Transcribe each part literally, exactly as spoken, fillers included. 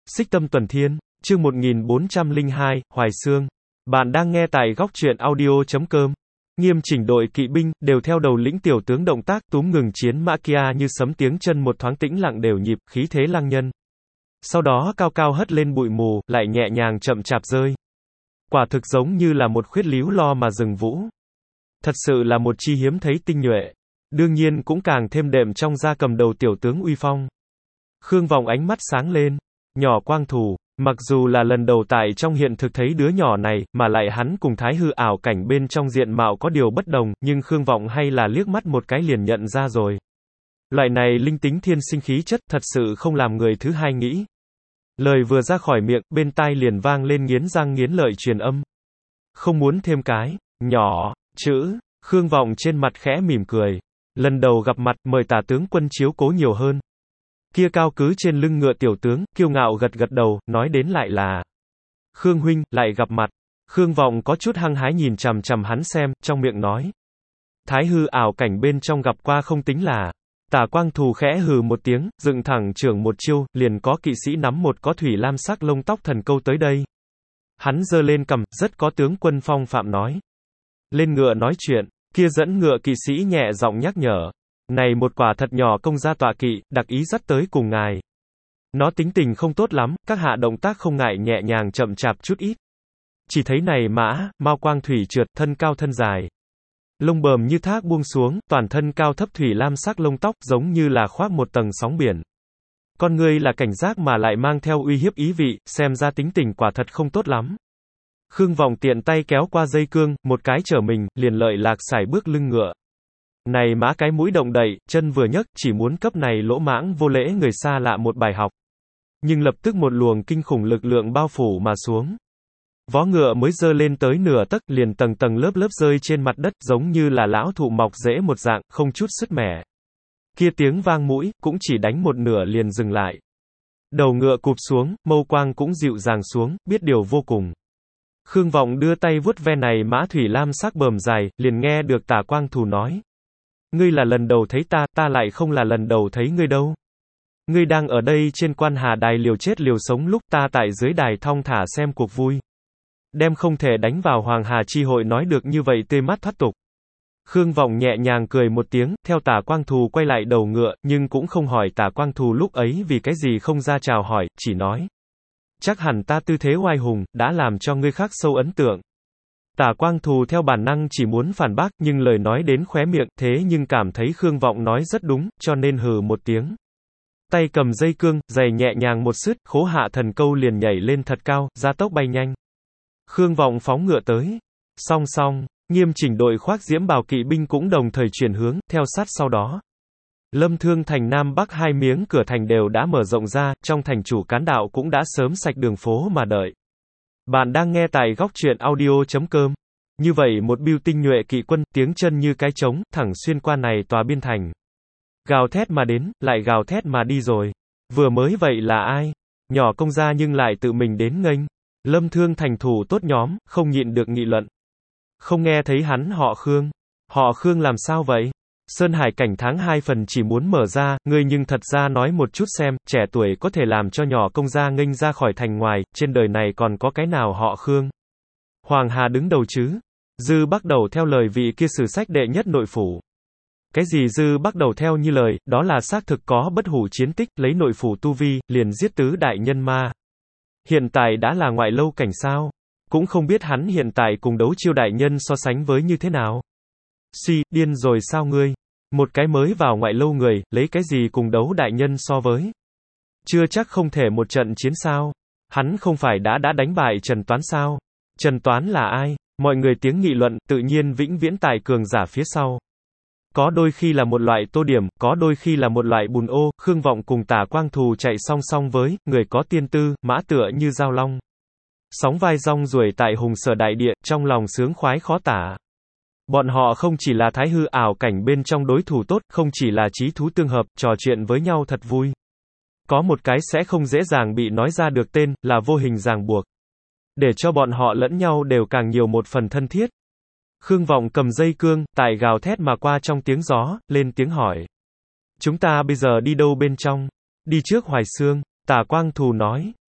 Xích Tâm Tuần Thiên, chương một nghìn bốn trăm lẻ hai, Hoài Xương. Bạn đang nghe tại góc truyện audio.com. Nghiêm chỉnh đội kỵ binh, đều theo đầu lĩnh tiểu tướng động tác túm ngừng chiến mã kia như sấm tiếng chân một thoáng tĩnh lặng đều nhịp, khí thế lăng nhân. Sau đó cao cao hất lên bụi mù, lại nhẹ nhàng chậm chạp rơi. Quả thực giống như là một khuyết líu lo mà rừng vũ. Thật sự là một chi hiếm thấy tinh nhuệ. Đương nhiên cũng càng thêm đệm trong da cầm đầu tiểu tướng uy phong. Khương Vọng ánh mắt sáng lên. Nhỏ Quang Thù, mặc dù là lần đầu tại trong hiện thực thấy đứa nhỏ này, mà lại hắn cùng Thái Hư ảo cảnh bên trong diện mạo có điều bất đồng, nhưng Khương Vọng hay là liếc mắt một cái liền nhận ra rồi. Loại này linh tính thiên sinh khí chất thật sự không làm người thứ hai nghĩ. Lời vừa ra khỏi miệng, bên tai liền vang lên nghiến răng nghiến lợi truyền âm. Không muốn thêm cái, nhỏ, chữ, Khương Vọng trên mặt khẽ mỉm cười. Lần đầu gặp mặt, mời tả tướng quân chiếu cố nhiều hơn. Kia cao cứ trên lưng ngựa tiểu tướng, kiêu ngạo gật gật đầu, nói đến lại là Khương huynh, lại gặp mặt. Khương Vọng có chút hăng hái nhìn chằm chằm hắn xem, trong miệng nói. Thái Hư ảo cảnh bên trong gặp qua không tính là. Tả Quang Thù khẽ hừ một tiếng, dựng thẳng trưởng một chiêu, liền có kỵ sĩ nắm một có thủy lam sắc lông tóc thần câu tới đây. Hắn giơ lên cầm, rất có tướng quân phong phạm nói. Lên ngựa nói chuyện, kia dẫn ngựa kỵ sĩ nhẹ giọng nhắc nhở. Này một quả thật nhỏ công gia tọa kỵ, đặc ý dắt tới cùng ngài. Nó tính tình không tốt lắm, các hạ động tác không ngại nhẹ nhàng chậm chạp chút ít. Chỉ thấy này mã, mao quang thủy trượt, thân cao thân dài. Lông bờm như thác buông xuống, toàn thân cao thấp thủy lam sắc lông tóc giống như là khoác một tầng sóng biển. Con người là cảnh giác mà lại mang theo uy hiếp ý vị, xem ra tính tình quả thật không tốt lắm. Khương Vọng tiện tay kéo qua dây cương, một cái trở mình, liền lợi lạc sải bước lưng ngựa. Này mã cái mũi động đậy, chân vừa nhấc, chỉ muốn cấp này lỗ mãng vô lễ người xa lạ một bài học. Nhưng lập tức một luồng kinh khủng lực lượng bao phủ mà xuống. Vó ngựa mới dơ lên tới nửa tấc, liền tầng tầng lớp lớp rơi trên mặt đất, giống như là lão thụ mọc rễ một dạng, không chút sứt mẻ. Kia tiếng vang mũi, cũng chỉ đánh một nửa liền dừng lại. Đầu ngựa cụp xuống, mâu quang cũng dịu dàng xuống, biết điều vô cùng. Khương Vọng đưa tay vuốt ve này mã thủy lam sắc bờm dài, liền nghe được Tả Quang Thù nói. Ngươi là lần đầu thấy ta, ta lại không là lần đầu thấy ngươi đâu. Ngươi đang ở đây trên quan hà đài liều chết liều sống lúc ta tại dưới đài thong thả xem cuộc vui. Đem không thể đánh vào Hoàng Hà chi hội nói được như vậy tươi mắt thoát tục. Khương Vọng nhẹ nhàng cười một tiếng, theo Tả Quang Thù quay lại đầu ngựa, nhưng cũng không hỏi Tả Quang Thù lúc ấy vì cái gì không ra chào hỏi, chỉ nói. Chắc hẳn ta tư thế oai hùng, đã làm cho ngươi khác sâu ấn tượng. Tả Quang Thù theo bản năng chỉ muốn phản bác, nhưng lời nói đến khóe miệng, thế nhưng cảm thấy Khương Vọng nói rất đúng, cho nên hừ một tiếng. Tay cầm dây cương, giày nhẹ nhàng một sứt, khố hạ thần câu liền nhảy lên thật cao, gia tốc bay nhanh. Khương Vọng phóng ngựa tới. Song song, nghiêm chỉnh đội khoác diễm bào kỵ binh cũng đồng thời chuyển hướng, theo sát sau đó. Lâm Thương thành Nam Bắc hai miếng cửa thành đều đã mở rộng ra, trong thành chủ cán đạo cũng đã sớm sạch đường phố mà đợi. Bạn đang nghe tại góc truyện audio.com. Như vậy một biêu tinh nhuệ kỵ quân, tiếng chân như cái trống, thẳng xuyên qua này tòa biên thành. Gào thét mà đến, lại gào thét mà đi rồi. Vừa mới vậy là ai? Nhỏ công gia nhưng lại tự mình đến nghênh. Lâm Thương thành thủ tốt nhóm, không nhịn được nghị luận. Không nghe thấy hắn họ Khương. Họ Khương làm sao vậy? Sơn Hải cảnh tháng hai phần chỉ muốn mở ra, ngươi nhưng thật ra nói một chút xem, trẻ tuổi có thể làm cho nhỏ công gia nghênh ra khỏi thành ngoài, trên đời này còn có cái nào họ Khương? Hoàng Hà đứng đầu chứ? Dư bắt đầu theo lời vị kia sử sách đệ nhất nội phủ. Cái gì Dư bắt đầu theo như lời, đó là xác thực có bất hủ chiến tích, lấy nội phủ tu vi, liền giết tứ đại nhân ma. Hiện tại đã là ngoại lâu cảnh sao? Cũng không biết hắn hiện tại cùng đấu chiêu đại nhân so sánh với như thế nào? Si, điên rồi sao ngươi? Một cái mới vào ngoại lâu người, lấy cái gì cùng đấu đại nhân so với? Chưa chắc không thể một trận chiến sao? Hắn không phải đã đã đánh bại Trần Toán sao? Trần Toán là ai? Mọi người tiếng nghị luận, tự nhiên vĩnh viễn tại cường giả phía sau. Có đôi khi là một loại tô điểm, có đôi khi là một loại bùn ô, Khương Vọng cùng Tả Quang Thù chạy song song với, người có tiên tư, mã tựa như giao long. Sóng vai rong ruổi tại hùng sở đại địa, trong lòng sướng khoái khó tả. Bọn họ không chỉ là Thái Hư ảo cảnh bên trong đối thủ tốt, không chỉ là chí thú tương hợp, trò chuyện với nhau thật vui. Có một cái sẽ không dễ dàng bị nói ra được tên, là vô hình ràng buộc. Để cho bọn họ lẫn nhau đều càng nhiều một phần thân thiết. Khương Vọng cầm dây cương, tại gào thét mà qua trong tiếng gió, lên tiếng hỏi. Chúng ta bây giờ đi đâu bên trong? Đi trước Hoài Xương, Tả Quang Thù nói.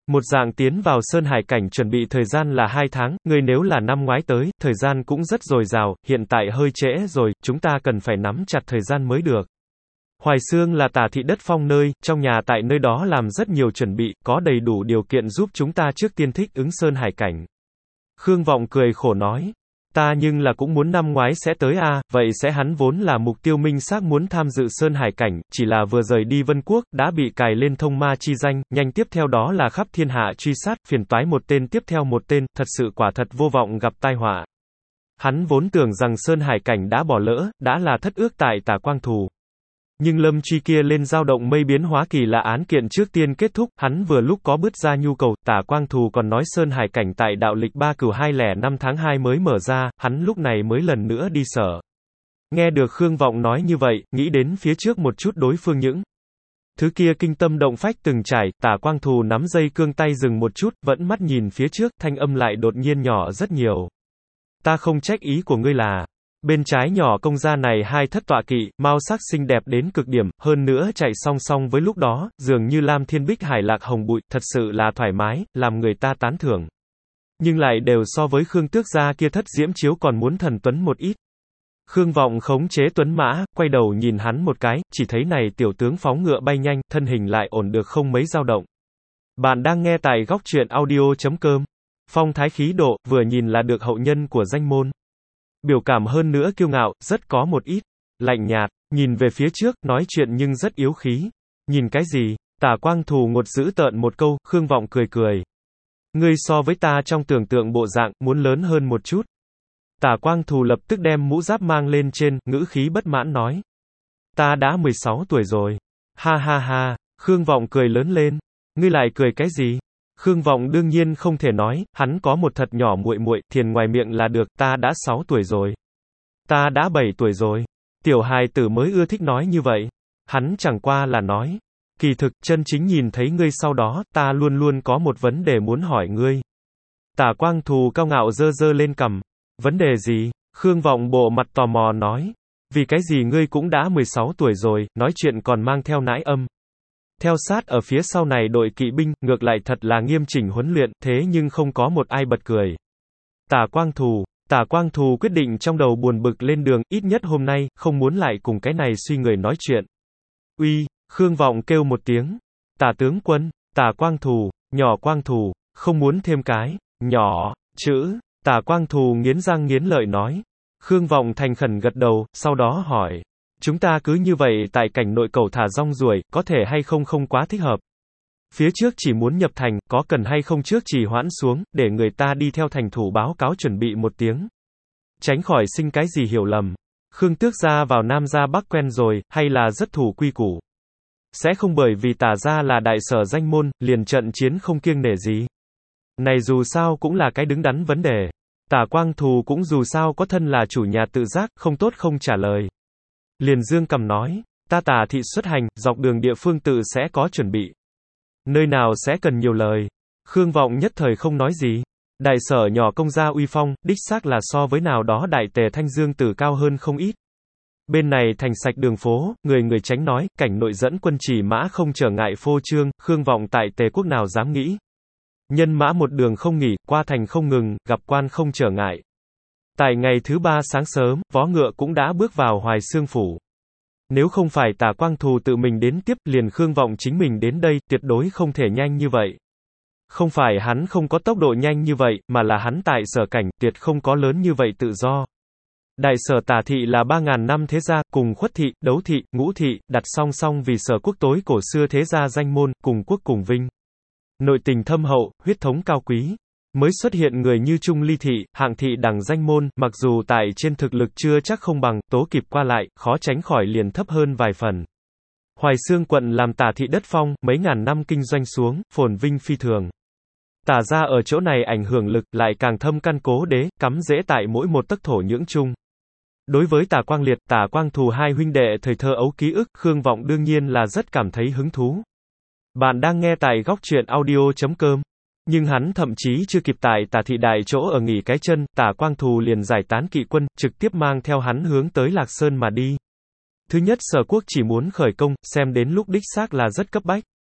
Một dạng tiến vào Sơn Hải cảnh chuẩn bị thời gian là hai tháng, ngươi nếu là năm ngoái tới, thời gian cũng rất dồi dào, hiện tại hơi trễ rồi, chúng ta cần phải nắm chặt thời gian mới được. Hoài Xương là Tả thị đất phong nơi, trong nhà tại nơi đó làm rất nhiều chuẩn bị, có đầy đủ điều kiện giúp chúng ta trước tiên thích ứng Sơn Hải cảnh. Khương Vọng cười khổ nói. Ta nhưng là cũng muốn năm ngoái sẽ tới a, vậy sẽ hắn vốn là mục tiêu minh xác muốn tham dự Sơn Hải cảnh, chỉ là vừa rời đi Vân Quốc, đã bị cài lên thông ma chi danh, nhanh tiếp theo đó là khắp thiên hạ truy sát, phiền toái một tên tiếp theo một tên, thật sự quả thật vô vọng gặp tai họa. Hắn vốn tưởng rằng Sơn Hải cảnh đã bỏ lỡ, đã là thất ước tại Tả Quang Thù. Nhưng lâm truy kia lên dao động mây biến hóa kỳ là án kiện trước tiên kết thúc, hắn vừa lúc có bứt ra nhu cầu, Tả Quang Thù còn nói Sơn Hải cảnh tại đạo lịch ba cửu hai lẻ năm tháng hai mới mở ra, hắn lúc này mới lần nữa đi sở. Nghe được Khương Vọng nói như vậy, nghĩ đến phía trước một chút đối phương những thứ kia kinh tâm động phách từng trải, Tả Quang Thù nắm dây cương tay dừng một chút, vẫn mắt nhìn phía trước, thanh âm lại đột nhiên nhỏ rất nhiều. Ta không trách ý của ngươi là... Bên trái nhỏ công gia này hai thất tọa kỵ, mao sắc xinh đẹp đến cực điểm, hơn nữa chạy song song với lúc đó, dường như lam thiên bích hải lạc hồng bụi, thật sự là thoải mái, làm người ta tán thưởng. Nhưng lại đều so với Khương Tước gia kia thất diễm chiếu còn muốn thần tuấn một ít. Khương Vọng khống chế tuấn mã, quay đầu nhìn hắn một cái, chỉ thấy này tiểu tướng phóng ngựa bay nhanh, thân hình lại ổn được không mấy dao động. Bạn đang nghe tại góc truyện audio chấm com. Phong thái khí độ, vừa nhìn là được hậu nhân của danh môn. Biểu cảm hơn nữa kiêu ngạo, rất có một ít lạnh nhạt, nhìn về phía trước, nói chuyện nhưng rất yếu khí. Nhìn cái gì? Tả Quang Thù ngột dữ tợn một câu, Khương Vọng cười cười. Ngươi so với ta trong tưởng tượng bộ dạng, muốn lớn hơn một chút. Tả Quang Thù lập tức đem mũ giáp mang lên trên, ngữ khí bất mãn nói. Ta đã mười sáu tuổi rồi. Ha ha ha, Khương Vọng cười lớn lên. Ngươi lại cười cái gì? Khương Vọng đương nhiên không thể nói, hắn có một thật nhỏ muội muội, thiền ngoài miệng là được, ta đã sáu tuổi rồi. Ta đã bảy tuổi rồi. Tiểu hài tử mới ưa thích nói như vậy. Hắn chẳng qua là nói. Kỳ thực, chân chính nhìn thấy ngươi sau đó, ta luôn luôn có một vấn đề muốn hỏi ngươi. Tả Quang Thù cao ngạo dơ dơ lên cằm. Vấn đề gì? Khương Vọng bộ mặt tò mò nói. Vì cái gì ngươi cũng đã mười sáu tuổi rồi, nói chuyện còn mang theo nãi âm. Theo sát ở phía sau này đội kỵ binh, ngược lại thật là nghiêm chỉnh huấn luyện, thế nhưng không có một ai bật cười. Tả Quang Thù, Tả Quang Thù quyết định trong đầu buồn bực lên đường, ít nhất hôm nay, không muốn lại cùng cái này suy người nói chuyện. Uy, Khương Vọng kêu một tiếng. Tả tướng quân, Tả Quang Thù, nhỏ Quang Thù, không muốn thêm cái, nhỏ, chữ, Tả Quang Thù nghiến răng nghiến lợi nói. Khương Vọng thành khẩn gật đầu, sau đó hỏi. Chúng ta cứ như vậy tại cảnh nội cầu thả rong ruổi, có thể hay không không quá thích hợp. Phía trước chỉ muốn nhập thành, có cần hay không trước chỉ hoãn xuống, để người ta đi theo thành thủ báo cáo chuẩn bị một tiếng. Tránh khỏi sinh cái gì hiểu lầm. Khương Tước gia vào Nam gia Bắc quen rồi, hay là rất thủ quy củ. Sẽ không bởi vì Tả gia là đại sở danh môn, liền trận chiến không kiêng nể gì. Này dù sao cũng là cái đứng đắn vấn đề. Tả Quang Thù cũng dù sao có thân là chủ nhà tự giác, không tốt không trả lời. Liền dương cầm nói, ta Tả thị xuất hành, dọc đường địa phương tự sẽ có chuẩn bị. Nơi nào sẽ cần nhiều lời. Khương Vọng nhất thời không nói gì. Đại sở nhỏ công gia uy phong, đích xác là so với nào đó đại tề Thanh Dương tử cao hơn không ít. Bên này thành sạch đường phố, người người tránh nói, cảnh nội dẫn quân chỉ mã không trở ngại phô trương, Khương Vọng tại tề quốc nào dám nghĩ. Nhân mã một đường không nghỉ, qua thành không ngừng, gặp quan không trở ngại. Tại ngày thứ ba sáng sớm, vó ngựa cũng đã bước vào Hoài Xương phủ. Nếu không phải Tả Quang Thù tự mình đến tiếp, liền Khương Vọng chính mình đến đây, tuyệt đối không thể nhanh như vậy. Không phải hắn không có tốc độ nhanh như vậy, mà là hắn tại sở cảnh, tuyệt không có lớn như vậy tự do. Đại sở Tả thị là ba ngàn năm thế gia, cùng Khuất thị, Đấu thị, Ngũ thị, đặt song song vì sở quốc tối cổ xưa thế gia danh môn, cùng quốc cùng vinh. Nội tình thâm hậu, huyết thống cao quý. Mới xuất hiện người như Trung Ly thị, Hạng thị đẳng danh môn, mặc dù tại trên thực lực chưa chắc không bằng, tố kịp qua lại, khó tránh khỏi liền thấp hơn vài phần. Hoài Xương quận làm Tả thị đất phong, mấy ngàn năm kinh doanh xuống, phồn vinh phi thường. Tả gia ở chỗ này ảnh hưởng lực lại càng thâm căn cố đế, cắm rễ tại mỗi một tấc thổ nhưỡng chung. Đối với Tả Quang Liệt, Tả Quang Thù hai huynh đệ thời thơ ấu ký ức, Khương Vọng đương nhiên là rất cảm thấy hứng thú. Bạn đang nghe tại góc truyện audio chấm com. Nhưng hắn thậm chí chưa kịp tại Tả thị đại chỗ ở nghỉ cái chân, Tả Quang Thù liền giải tán kỵ quân, trực tiếp mang theo hắn hướng tới Lạc Sơn mà đi. Thứ nhất sở quốc chỉ muốn khởi công, xem đến lúc đích xác là rất cấp bách.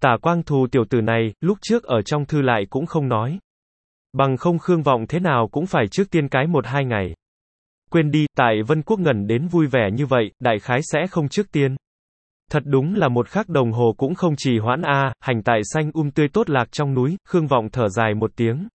Tả Quang Thù tiểu tử này, lúc trước ở trong thư lại cũng không nói. Bằng không Khương Vọng thế nào cũng phải trước tiên cái một hai ngày. Quên đi, tại Vân Quốc ngẩn đến vui vẻ như vậy, đại khái sẽ không trước tiên. Thật đúng là một khắc đồng hồ cũng không trì hoãn a, hành tại xanh um tươi tốt lạc trong núi, Khương Vọng thở dài một tiếng.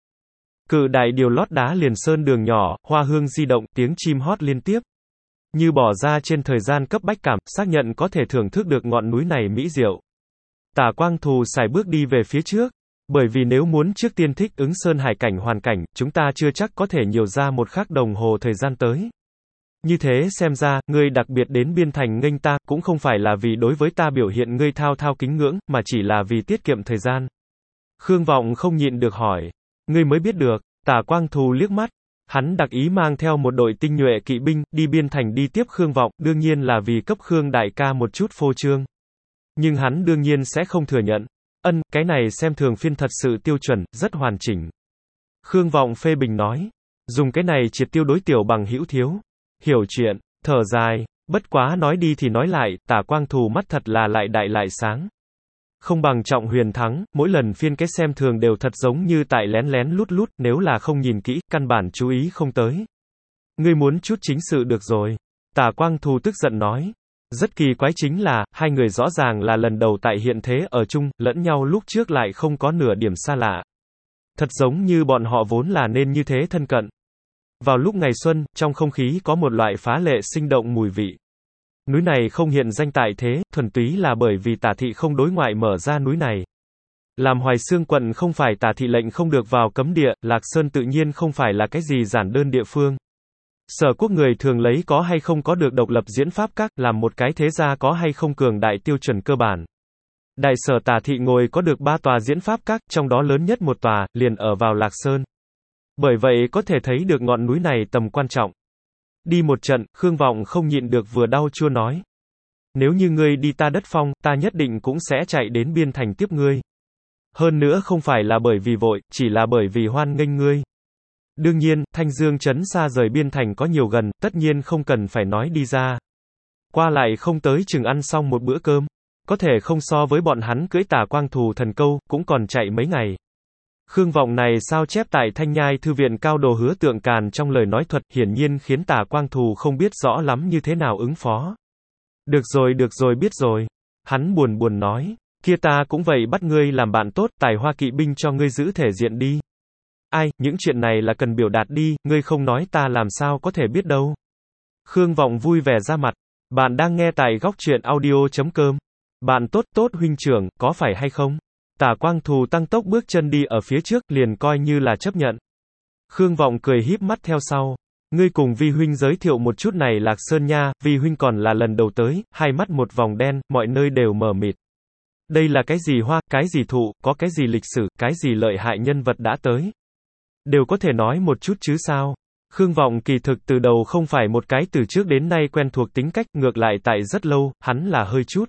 Cự đại điều lót đá liền sơn đường nhỏ, hoa hương di động, tiếng chim hót liên tiếp. Như bỏ ra trên thời gian cấp bách cảm, xác nhận có thể thưởng thức được ngọn núi này mỹ diệu. Tả Quang Thù xài bước đi về phía trước. Bởi vì nếu muốn trước tiên thích ứng sơn hải cảnh hoàn cảnh, chúng ta chưa chắc có thể nhiều ra một khắc đồng hồ thời gian tới. Như thế xem ra, ngươi đặc biệt đến biên thành nghênh ta, cũng không phải là vì đối với ta biểu hiện ngươi thao thao kính ngưỡng, mà chỉ là vì tiết kiệm thời gian. Khương Vọng không nhịn được hỏi. Ngươi mới biết được, Tả Quang Thù liếc mắt. Hắn đặc ý mang theo một đội tinh nhuệ kỵ binh, đi biên thành đi tiếp Khương Vọng, đương nhiên là vì cấp Khương đại ca một chút phô trương. Nhưng hắn đương nhiên sẽ không thừa nhận. Ân, cái này xem thường phiên thật sự tiêu chuẩn, rất hoàn chỉnh. Khương Vọng phê bình nói. Dùng cái này triệt tiêu đối tiểu bằng hữu thiếu. Hiểu chuyện, thở dài, bất quá nói đi thì nói lại, Tả Quang Thù mắt thật là lại đại lại sáng. Không bằng Trọng Huyền thắng, mỗi lần phiên cái xem thường đều thật giống như tại lén lén lút lút, nếu là không nhìn kỹ, căn bản chú ý không tới. Ngươi muốn chút chính sự được rồi. Tả Quang Thù tức giận nói. Rất kỳ quái chính là, hai người rõ ràng là lần đầu tại hiện thế ở chung, lẫn nhau lúc trước lại không có nửa điểm xa lạ. Thật giống như bọn họ vốn là nên như thế thân cận. Vào lúc ngày xuân, trong không khí có một loại phá lệ sinh động mùi vị. Núi này không hiện danh tại thế, thuần túy là bởi vì Tả thị không đối ngoại mở ra núi này. Làm Hoài Xương quận không phải Tả thị lệnh không được vào cấm địa, Lạc Sơn tự nhiên không phải là cái gì giản đơn địa phương. Sở quốc người thường lấy có hay không có được độc lập diễn pháp các, làm một cái thế gia có hay không cường đại tiêu chuẩn cơ bản. Đại sở Tả thị ngồi có được ba tòa diễn pháp các, trong đó lớn nhất một tòa, liền ở vào Lạc Sơn. Bởi vậy có thể thấy được ngọn núi này tầm quan trọng. Đi một trận, Khương Vọng không nhịn được vừa đau chua nói. Nếu như ngươi đi ta đất phong, ta nhất định cũng sẽ chạy đến biên thành tiếp ngươi. Hơn nữa không phải là bởi vì vội, chỉ là bởi vì hoan nghênh ngươi. Đương nhiên, Thanh Dương trấn xa rời biên thành có nhiều gần, tất nhiên không cần phải nói đi ra. Qua lại không tới chừng ăn xong một bữa cơm. Có thể không so với bọn hắn cưỡi Tả Quang Thù thần câu, cũng còn chạy mấy ngày. Khương Vọng này sao chép tại Thanh Nhai Thư viện cao đồ hứa tượng càn trong lời nói thuật, hiển nhiên khiến Tả Quang Thù không biết rõ lắm như thế nào ứng phó. Được rồi được rồi biết rồi. Hắn buồn buồn nói. Kia ta cũng vậy bắt ngươi làm bạn tốt, tài hoa kỵ binh cho ngươi giữ thể diện đi. Ai, những chuyện này là cần biểu đạt đi, ngươi không nói ta làm sao có thể biết đâu. Khương Vọng vui vẻ ra mặt. Bạn đang nghe tại góc truyện audio chấm com. Bạn tốt tốt huynh trưởng, có phải hay không? Tả Quang Thù tăng tốc bước chân đi ở phía trước, liền coi như là chấp nhận. Khương Vọng cười híp mắt theo sau. Ngươi cùng Vi huynh giới thiệu một chút này Lạc Sơn nha, Vi huynh còn là lần đầu tới, hai mắt một vòng đen, mọi nơi đều mờ mịt. Đây là cái gì hoa, cái gì thụ, có cái gì lịch sử, cái gì lợi hại nhân vật đã tới. Đều có thể nói một chút chứ sao. Khương Vọng kỳ thực từ đầu không phải một cái từ trước đến nay quen thuộc tính cách, ngược lại tại rất lâu, hắn là hơi chút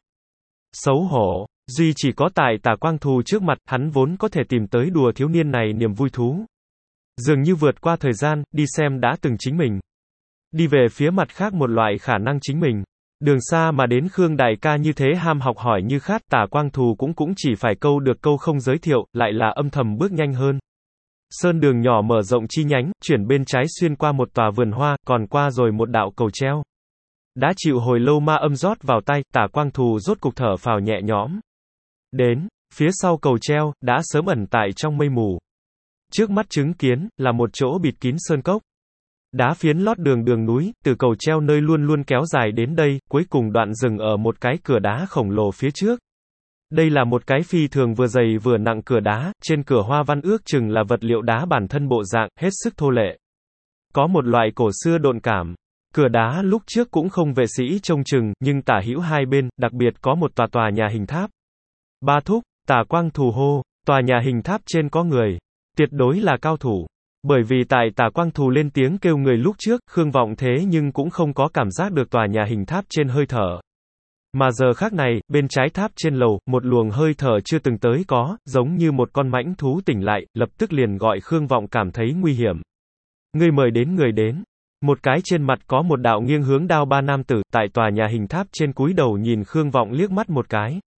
xấu hổ. Duy chỉ có tại Tả Quang Thù trước mặt, hắn vốn có thể tìm tới đùa thiếu niên này niềm vui thú. Dường như vượt qua thời gian, đi xem đã từng chính mình. Đi về phía mặt khác một loại khả năng chính mình. Đường xa mà đến Khương đại ca như thế ham học hỏi như khát, Tả Quang Thù cũng cũng chỉ phải câu được câu không giới thiệu, lại là âm thầm bước nhanh hơn. Sơn đường nhỏ mở rộng chi nhánh, chuyển bên trái xuyên qua một tòa vườn hoa, còn qua rồi một đạo cầu treo. Đã chịu hồi lâu ma âm rót vào tay, Tả Quang Thù rốt cục thở phào nhẹ nhõm. Đến, phía sau cầu treo, đã sớm ẩn tại trong mây mù. Trước mắt chứng kiến, là một chỗ bịt kín sơn cốc. Đá phiến lót đường đường núi, từ cầu treo nơi luôn luôn kéo dài đến đây, cuối cùng đoạn dừng ở một cái cửa đá khổng lồ phía trước. Đây là một cái phi thường vừa dày vừa nặng cửa đá, trên cửa hoa văn ước chừng là vật liệu đá bản thân bộ dạng, hết sức thô lệ. Có một loại cổ xưa độn cảm. Cửa đá lúc trước cũng không vệ sĩ trông chừng, nhưng tả hữu hai bên, đặc biệt có một tòa tòa nhà hình tháp. Ba thúc, Tả Quang Thù hô, tòa nhà hình tháp trên có người. Tuyệt đối là cao thủ. Bởi vì tại Tả Quang Thù lên tiếng kêu người lúc trước, Khương Vọng thế nhưng cũng không có cảm giác được tòa nhà hình tháp trên hơi thở. Mà giờ khác này, bên trái tháp trên lầu, một luồng hơi thở chưa từng tới có, giống như một con mãnh thú tỉnh lại, lập tức liền gọi Khương Vọng cảm thấy nguy hiểm. Người mời đến người đến. Một cái trên mặt có một đạo nghiêng hướng đao ba nam tử, tại tòa nhà hình tháp trên cúi đầu nhìn Khương Vọng liếc mắt một cái.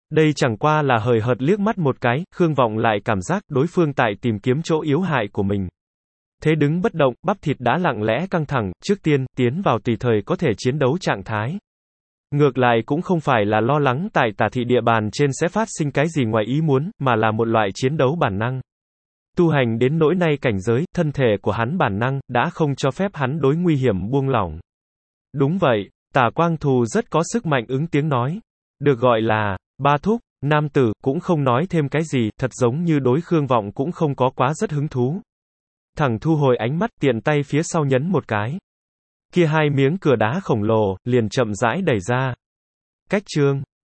Đây chẳng qua là hời hợt liếc mắt một cái, Khương Vọng lại cảm giác đối phương tại tìm kiếm chỗ yếu hại của mình. Thế đứng bất động, bắp thịt đã lặng lẽ căng thẳng, trước tiên, tiến vào tùy thời có thể chiến đấu trạng thái. Ngược lại cũng không phải là lo lắng tại tả thị địa bàn trên sẽ phát sinh cái gì ngoài ý muốn, mà là một loại chiến đấu bản năng. Tu hành đến nỗi nay cảnh giới, thân thể của hắn bản năng, đã không cho phép hắn đối nguy hiểm buông lỏng. Đúng vậy, Tả Quang Thù rất có sức mạnh ứng tiếng nói. Được gọi là, ba thúc, nam tử, cũng không nói thêm cái gì, thật giống như đối Khương Vọng cũng không có quá rất hứng thú. Thẳng thu hồi ánh mắt, tiện tay phía sau nhấn một cái. Kia hai miếng cửa đá khổng lồ, liền chậm rãi đẩy ra. Cách chương